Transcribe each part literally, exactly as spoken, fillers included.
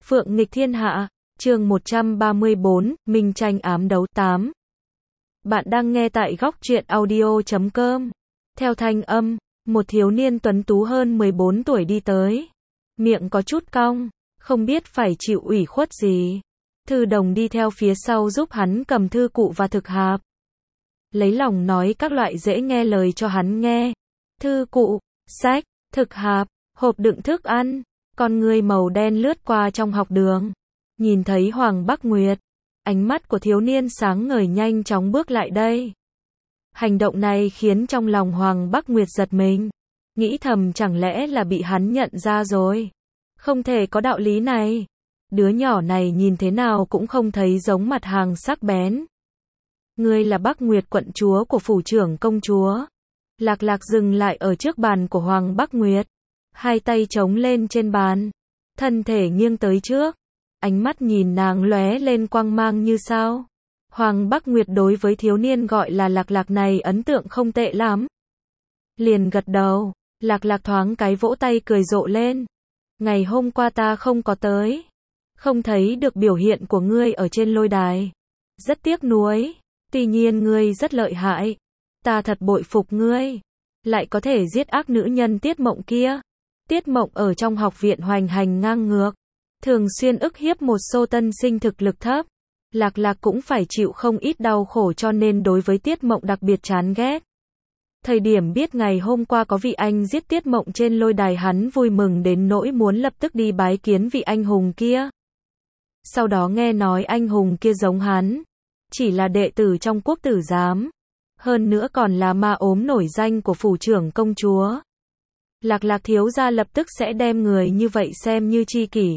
Phượng nghịch thiên hạ, chương một trăm ba mươi bốn, Minh tranh ám đấu tám. Bạn đang nghe tại góc truyện audio chấm com. Theo thanh âm, một thiếu niên tuấn tú hơn mười bốn tuổi đi tới. Miệng có chút cong, không biết phải chịu ủy khuất gì. Thư đồng đi theo phía sau giúp hắn cầm thư cụ và thực hạp. Lấy lòng nói các loại dễ nghe lời cho hắn nghe. Thư cụ, sách, thực hạp, hộp đựng thức ăn. Con người màu đen lướt qua trong học đường. Nhìn thấy Hoàng Bắc Nguyệt. Ánh mắt của thiếu niên sáng ngời nhanh chóng bước lại đây. Hành động này khiến trong lòng Hoàng Bắc Nguyệt giật mình. Nghĩ thầm chẳng lẽ là bị hắn nhận ra rồi. Không thể có đạo lý này. Đứa nhỏ này nhìn thế nào cũng không thấy giống mặt hàng sắc bén. Ngươi là Bắc Nguyệt quận chúa của phủ trưởng công chúa. Lạc Lạc dừng lại ở trước bàn của Hoàng Bắc Nguyệt. Hai tay chống lên trên bàn. Thân thể nghiêng tới trước. Ánh mắt nhìn nàng lóe lên quang mang như sao. Hoàng Bắc Nguyệt đối với thiếu niên gọi là Lạc Lạc này ấn tượng không tệ lắm. Liền gật đầu. Lạc Lạc thoáng cái vỗ tay cười rộ lên. Ngày hôm qua ta không có tới. Không thấy được biểu hiện của ngươi ở trên lôi đài. Rất tiếc nuối. Tuy nhiên ngươi rất lợi hại. Ta thật bội phục ngươi. Lại có thể giết ác nữ nhân Tiết Mộng kia. Tiết Mộng ở trong học viện hoành hành ngang ngược. Thường xuyên ức hiếp một số tân sinh thực lực thấp. Lạc Lạc cũng phải chịu không ít đau khổ cho nên đối với Tiết Mộng đặc biệt chán ghét. Thời điểm biết ngày hôm qua có vị anh giết Tiết Mộng trên lôi đài hắn vui mừng đến nỗi muốn lập tức đi bái kiến vị anh hùng kia. Sau đó nghe nói anh hùng kia giống hắn. Chỉ là đệ tử trong quốc tử giám. Hơn nữa còn là ma ốm nổi danh của phủ trưởng công chúa. Lạc Lạc thiếu gia lập tức sẽ đem người như vậy xem như tri kỷ.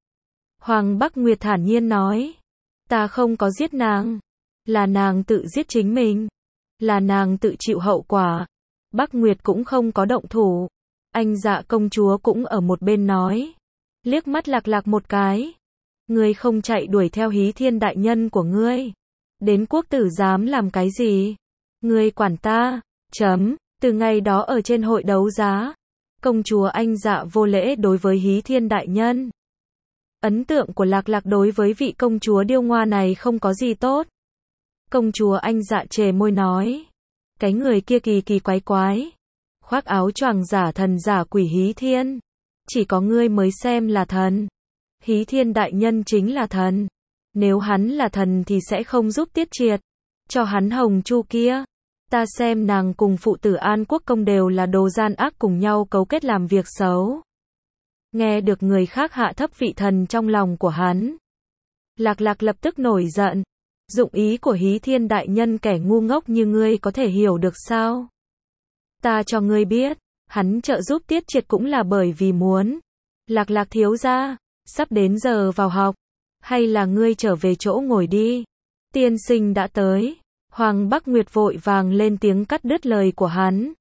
Hoàng Bắc Nguyệt thản nhiên nói. Ta không có giết nàng. Là nàng tự giết chính mình. Là nàng tự chịu hậu quả. Bắc Nguyệt cũng không có động thủ. Anh Dạ công chúa cũng ở một bên nói. Liếc mắt Lạc Lạc một cái. Ngươi không chạy đuổi theo Hí Thiên đại nhân của ngươi. Đến quốc tử giám làm cái gì? Ngươi quản ta. Chấm. Từ ngày đó ở trên hội đấu giá. Công chúa Anh Dạ vô lễ đối với Hí Thiên đại nhân. Ấn tượng của Lạc Lạc đối với vị công chúa điêu ngoa này không có gì tốt. Công chúa Anh Dạ chề môi nói. Cái người kia kỳ kỳ quái quái. Khoác áo choàng giả thần giả quỷ Hí Thiên. Chỉ có ngươi mới xem là thần. Hí Thiên đại nhân chính là thần. Nếu hắn là thần thì sẽ không giúp Tiết Triệt. Cho hắn hồng chu kia. Ta xem nàng cùng phụ tử An Quốc Công đều là đồ gian ác cùng nhau cấu kết làm việc xấu. Nghe được người khác hạ thấp vị thần trong lòng của hắn. Lạc Lạc lập tức nổi giận. Dụng ý của Hí Thiên đại nhân kẻ ngu ngốc như ngươi có thể hiểu được sao? Ta cho ngươi biết, hắn trợ giúp Tiết Triệt cũng là bởi vì muốn. Lạc Lạc thiếu gia, sắp đến giờ vào học. Hay là ngươi trở về chỗ ngồi đi. Tiên sinh đã tới. Hoàng Bắc Nguyệt vội vàng lên tiếng cắt đứt lời của hắn.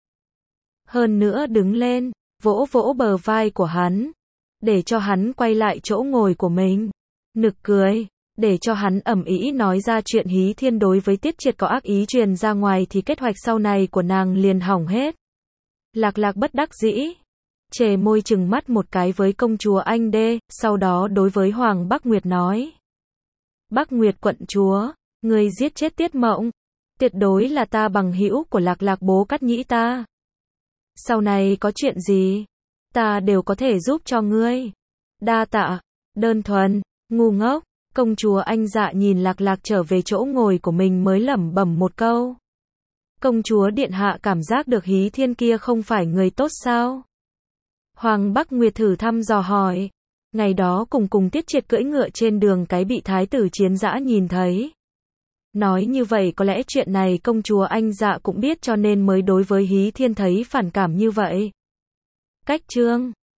Hơn nữa đứng lên, vỗ vỗ bờ vai của hắn. Để cho hắn quay lại chỗ ngồi của mình. Nực cười. Để cho hắn ầm ĩ nói ra chuyện Hí Thiên đối với Tiết Triệt có ác ý truyền ra ngoài thì kế hoạch sau này của nàng liền hỏng hết. Lạc Lạc bất đắc dĩ. Chề môi chừng mắt một cái với công chúa Anh Đê, sau đó đối với Hoàng Bắc Nguyệt nói. Bắc Nguyệt quận chúa, người giết chết Tiết Mộng. Tuyệt đối là ta bằng hữu của Lạc Lạc bố Cát Nhĩ ta. Sau này có chuyện gì, ta đều có thể giúp cho ngươi. Đa tạ, đơn thuần, ngu ngốc. Công chúa Anh Dạ nhìn Lạc Lạc trở về chỗ ngồi của mình mới lẩm bẩm một câu. Công chúa điện hạ cảm giác được Hí Thiên kia không phải người tốt sao? Hoàng Bắc Nguyệt thử thăm dò hỏi. Ngày đó cùng cùng Tiết Triệt cưỡi ngựa trên đường cái bị thái tử Chiến Dã nhìn thấy. Nói như vậy có lẽ chuyện này công chúa Anh Dạ cũng biết cho nên mới đối với Hí Thiên thấy phản cảm như vậy. Cách chương